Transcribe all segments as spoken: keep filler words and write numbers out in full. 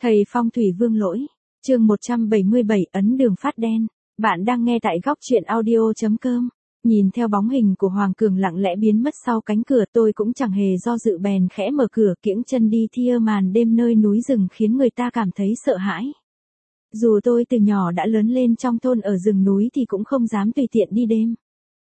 Thầy Phong thủy Vương Lỗi, chương một trăm bảy mươi bảy ấn đường phát đen. Bạn đang nghe tại góc truyện audio.com. Nhìn theo bóng hình của Hoàng Cường lặng lẽ biến mất sau cánh cửa, tôi cũng chẳng hề do dự bèn khẽ mở cửa kiễng chân đi thia màn đêm nơi núi rừng khiến người ta cảm thấy sợ hãi. Dù tôi từ nhỏ đã lớn lên trong thôn ở rừng núi thì cũng không dám tùy tiện đi đêm.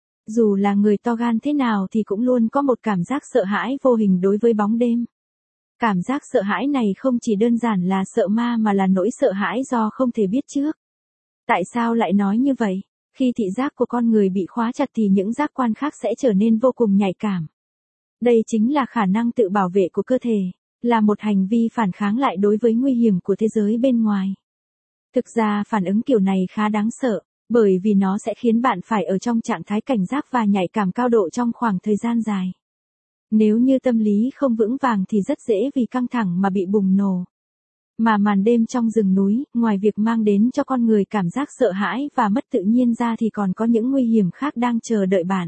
Dù là người to gan thế nào thì cũng luôn có một cảm giác sợ hãi vô hình đối với bóng đêm. Cảm giác sợ hãi này không chỉ đơn giản là sợ ma mà là nỗi sợ hãi do không thể biết trước. Tại sao lại nói như vậy? Khi thị giác của con người bị khóa chặt thì những giác quan khác sẽ trở nên vô cùng nhạy cảm. Đây chính là khả năng tự bảo vệ của cơ thể, là một hành vi phản kháng lại đối với nguy hiểm của thế giới bên ngoài. Thực ra phản ứng kiểu này khá đáng sợ, bởi vì nó sẽ khiến bạn phải ở trong trạng thái cảnh giác và nhạy cảm cao độ trong khoảng thời gian dài. Nếu như tâm lý không vững vàng thì rất dễ vì căng thẳng mà bị bùng nổ. Mà màn đêm trong rừng núi, ngoài việc mang đến cho con người cảm giác sợ hãi và mất tự nhiên ra thì còn có những nguy hiểm khác đang chờ đợi bạn.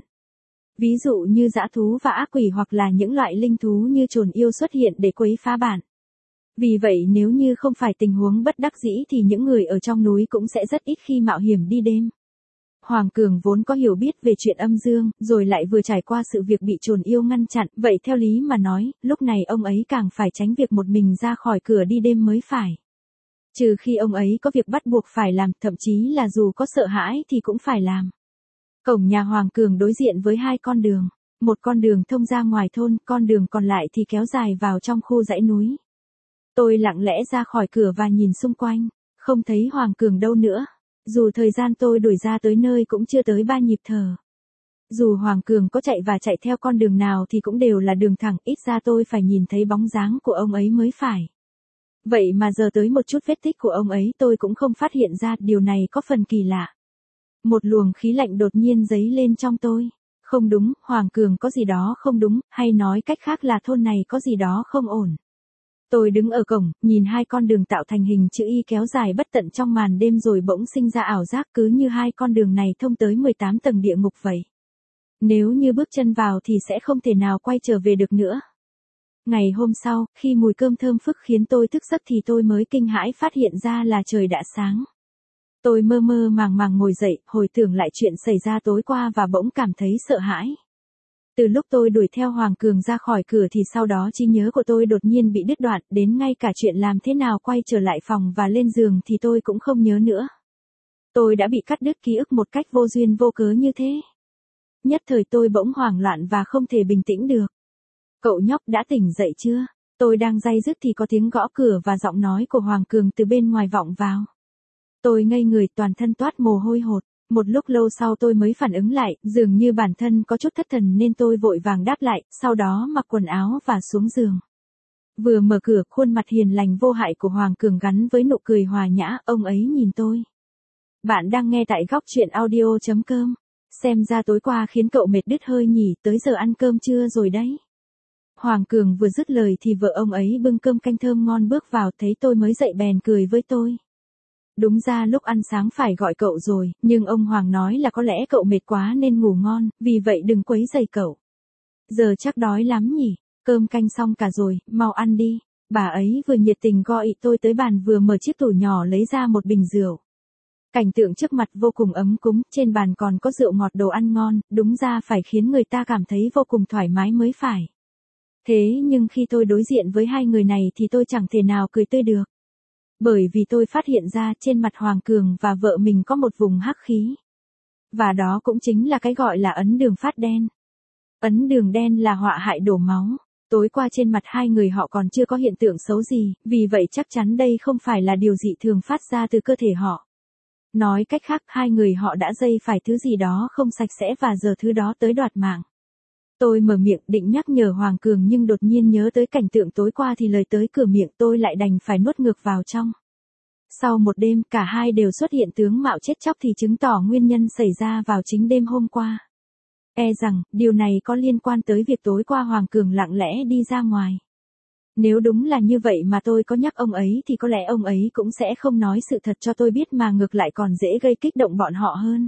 Ví dụ như dã thú và ác quỷ hoặc là những loại linh thú như trồn yêu xuất hiện để quấy phá bạn. Vì vậy nếu như không phải tình huống bất đắc dĩ thì những người ở trong núi cũng sẽ rất ít khi mạo hiểm đi đêm. Hoàng Cường vốn có hiểu biết về chuyện âm dương, rồi lại vừa trải qua sự việc bị trồn yêu ngăn chặn, vậy theo lý mà nói, lúc này ông ấy càng phải tránh việc một mình ra khỏi cửa đi đêm mới phải. Trừ khi ông ấy có việc bắt buộc phải làm, thậm chí là dù có sợ hãi thì cũng phải làm. Cổng nhà Hoàng Cường đối diện với hai con đường, một con đường thông ra ngoài thôn, con đường còn lại thì kéo dài vào trong khu dãy núi. Tôi lặng lẽ ra khỏi cửa và nhìn xung quanh, không thấy Hoàng Cường đâu nữa. Dù thời gian tôi đuổi ra tới nơi cũng chưa tới ba nhịp thở. Dù Hoàng Cường có chạy và chạy theo con đường nào thì cũng đều là đường thẳng, ít ra tôi phải nhìn thấy bóng dáng của ông ấy mới phải. Vậy mà giờ tới một chút vết tích của ông ấy tôi cũng không phát hiện ra, điều này có phần kỳ lạ. Một luồng khí lạnh đột nhiên dấy lên trong tôi. Không đúng, Hoàng Cường có gì đó không đúng, hay nói cách khác là thôn này có gì đó không ổn. Tôi đứng ở cổng, nhìn hai con đường tạo thành hình chữ Y kéo dài bất tận trong màn đêm rồi bỗng sinh ra ảo giác cứ như hai con đường này thông tới mười tám tầng địa ngục vậy. Nếu như bước chân vào thì sẽ không thể nào quay trở về được nữa. Ngày hôm sau, khi mùi cơm thơm phức khiến tôi thức giấc thì tôi mới kinh hãi phát hiện ra là trời đã sáng. Tôi mơ mơ màng màng ngồi dậy, hồi tưởng lại chuyện xảy ra tối qua và bỗng cảm thấy sợ hãi. Từ lúc tôi đuổi theo Hoàng Cường ra khỏi cửa thì sau đó trí nhớ của tôi đột nhiên bị đứt đoạn, đến ngay cả chuyện làm thế nào quay trở lại phòng và lên giường thì tôi cũng không nhớ nữa. Tôi đã bị cắt đứt ký ức một cách vô duyên vô cớ như thế. Nhất thời tôi bỗng hoảng loạn và không thể bình tĩnh được. Cậu nhóc đã tỉnh dậy chưa? Tôi đang day dứt thì có tiếng gõ cửa và giọng nói của Hoàng Cường từ bên ngoài vọng vào. Tôi ngây người, toàn thân toát mồ hôi hột. Một lúc lâu sau tôi mới phản ứng lại, dường như bản thân có chút thất thần nên tôi vội vàng đáp lại, sau đó mặc quần áo và xuống giường. Vừa mở cửa, khuôn mặt hiền lành vô hại của Hoàng Cường gắn với nụ cười hòa nhã, ông ấy nhìn tôi. Bạn đang nghe tại góc truyện audio.com. Xem ra tối qua khiến cậu mệt đứt hơi nhỉ, tới giờ ăn cơm trưa rồi đấy. Hoàng Cường vừa dứt lời thì vợ ông ấy bưng cơm canh thơm ngon bước vào, thấy tôi mới dậy bèn cười với tôi. Đúng ra lúc ăn sáng phải gọi cậu rồi, nhưng ông Hoàng nói là có lẽ cậu mệt quá nên ngủ ngon, vì vậy đừng quấy rầy cậu. Giờ chắc đói lắm nhỉ, cơm canh xong cả rồi, mau ăn đi. Bà ấy vừa nhiệt tình gọi tôi tới bàn vừa mở chiếc tủ nhỏ lấy ra một bình rượu. Cảnh tượng trước mặt vô cùng ấm cúng, trên bàn còn có rượu ngọt đồ ăn ngon, đúng ra phải khiến người ta cảm thấy vô cùng thoải mái mới phải. Thế nhưng khi tôi đối diện với hai người này thì tôi chẳng thể nào cười tươi được. Bởi vì tôi phát hiện ra trên mặt Hoàng Cường và vợ mình có một vùng hắc khí. Và đó cũng chính là cái gọi là ấn đường phát đen. Ấn đường đen là họa hại đổ máu. Tối qua trên mặt hai người họ còn chưa có hiện tượng xấu gì, vì vậy chắc chắn đây không phải là điều dị thường phát ra từ cơ thể họ. Nói cách khác, hai người họ đã dây phải thứ gì đó không sạch sẽ và giờ thứ đó tới đoạt mạng. Tôi mở miệng định nhắc nhở Hoàng Cường nhưng đột nhiên nhớ tới cảnh tượng tối qua thì lời tới cửa miệng tôi lại đành phải nuốt ngược vào trong. Sau một đêm cả hai đều xuất hiện tướng mạo chết chóc thì chứng tỏ nguyên nhân xảy ra vào chính đêm hôm qua. E rằng, điều này có liên quan tới việc tối qua Hoàng Cường lặng lẽ đi ra ngoài. Nếu đúng là như vậy mà tôi có nhắc ông ấy thì có lẽ ông ấy cũng sẽ không nói sự thật cho tôi biết mà ngược lại còn dễ gây kích động bọn họ hơn.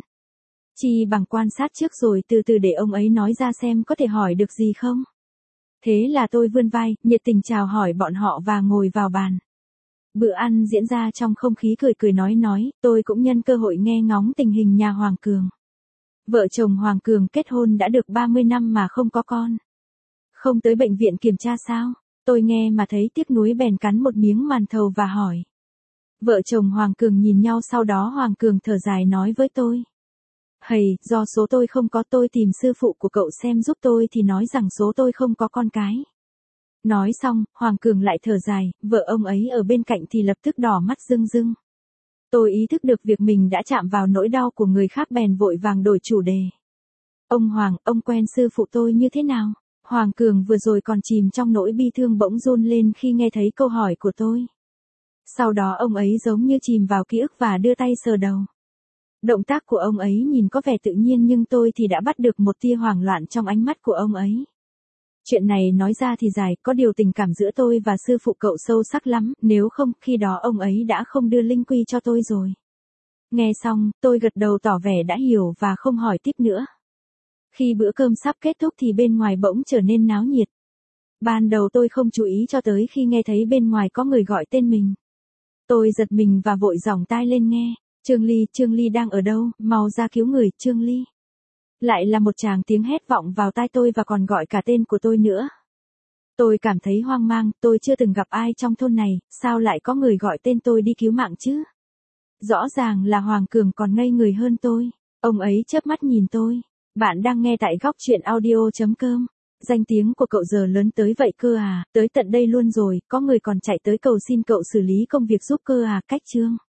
Chi bằng quan sát trước rồi từ từ để ông ấy nói ra xem có thể hỏi được gì không. Thế là tôi vươn vai, nhiệt tình chào hỏi bọn họ và ngồi vào bàn. Bữa ăn diễn ra trong không khí cười cười nói nói, tôi cũng nhân cơ hội nghe ngóng tình hình nhà Hoàng Cường. Vợ chồng Hoàng Cường kết hôn đã được ba mươi năm mà không có con. Không tới bệnh viện kiểm tra sao? Tôi nghe mà thấy tiếc nuối bèn cắn một miếng màn thầu và hỏi. Vợ chồng Hoàng Cường nhìn nhau, sau đó Hoàng Cường thở dài nói với tôi. Hầy, do số tôi không có, tôi tìm sư phụ của cậu xem giúp tôi thì nói rằng số tôi không có con cái. Nói xong, Hoàng Cường lại thở dài, vợ ông ấy ở bên cạnh thì lập tức đỏ mắt rưng rưng. Tôi ý thức được việc mình đã chạm vào nỗi đau của người khác bèn vội vàng đổi chủ đề. Ông Hoàng, ông quen sư phụ tôi như thế nào? Hoàng Cường vừa rồi còn chìm trong nỗi bi thương bỗng run lên khi nghe thấy câu hỏi của tôi. Sau đó ông ấy giống như chìm vào ký ức và đưa tay sờ đầu. Động tác của ông ấy nhìn có vẻ tự nhiên nhưng tôi thì đã bắt được một tia hoảng loạn trong ánh mắt của ông ấy. Chuyện này nói ra thì dài, có điều tình cảm giữa tôi và sư phụ cậu sâu sắc lắm, nếu không, khi đó ông ấy đã không đưa linh quy cho tôi rồi. Nghe xong, tôi gật đầu tỏ vẻ đã hiểu và không hỏi tiếp nữa. Khi bữa cơm sắp kết thúc thì bên ngoài bỗng trở nên náo nhiệt. Ban đầu tôi không chú ý cho tới khi nghe thấy bên ngoài có người gọi tên mình. Tôi giật mình và vội giỏng tai lên nghe. Trương Ly, Trương Ly đang ở đâu, mau ra cứu người, Trương Ly. Lại là một tràng tiếng hét vọng vào tai tôi và còn gọi cả tên của tôi nữa. Tôi cảm thấy hoang mang, tôi chưa từng gặp ai trong thôn này, sao lại có người gọi tên tôi đi cứu mạng chứ? Rõ ràng là Hoàng Cường còn ngây người hơn tôi. Ông ấy chớp mắt nhìn tôi. Bạn đang nghe tại góc truyện audio.com. Danh tiếng của cậu giờ lớn tới vậy cơ à, tới tận đây luôn rồi, có người còn chạy tới cầu xin cậu xử lý công việc giúp cơ à, cách Trương.